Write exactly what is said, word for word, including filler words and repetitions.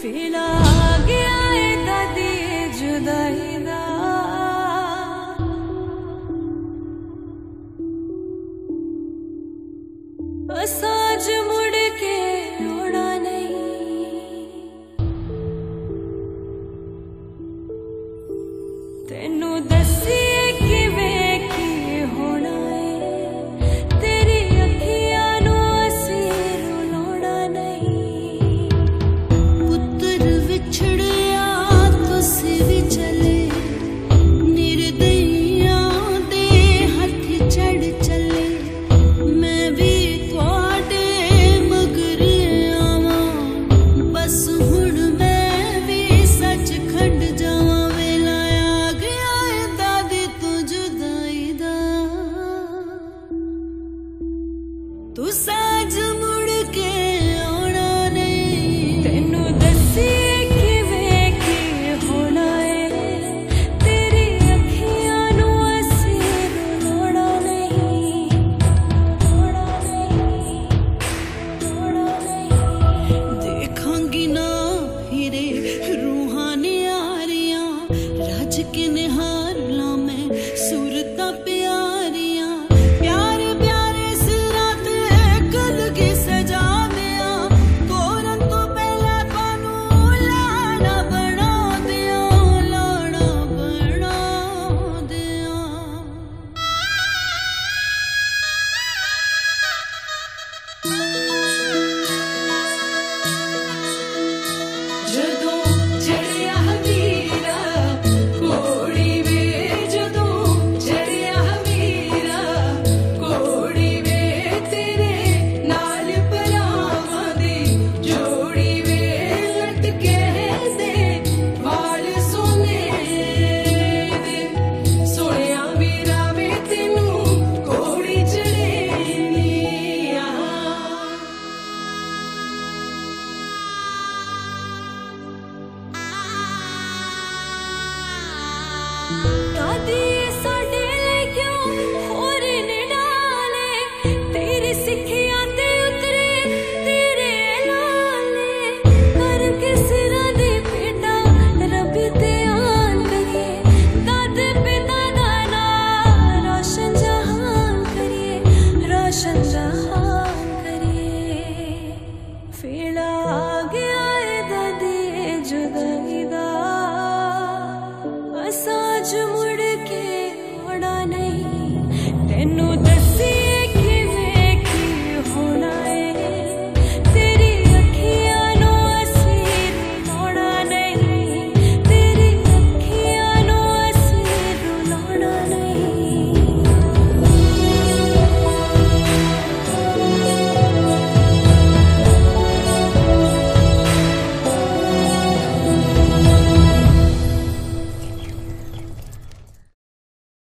वेला आ गया है दादी जुदाई दा। साज मुड़ के होना नहीं, तेनू दसिए किवें की होना है, तेरी अखियां नू असी रुलाना नहीं। पुत्र विछड़िया तुसी भी चले, निर्दयियां दे हथ चढ़ चले। मैं भी थोड़े मगर आवां, बस हुण मैं भी सचखंड जावां। वेला आ गया है दादी तू जुदाई दा, तू सा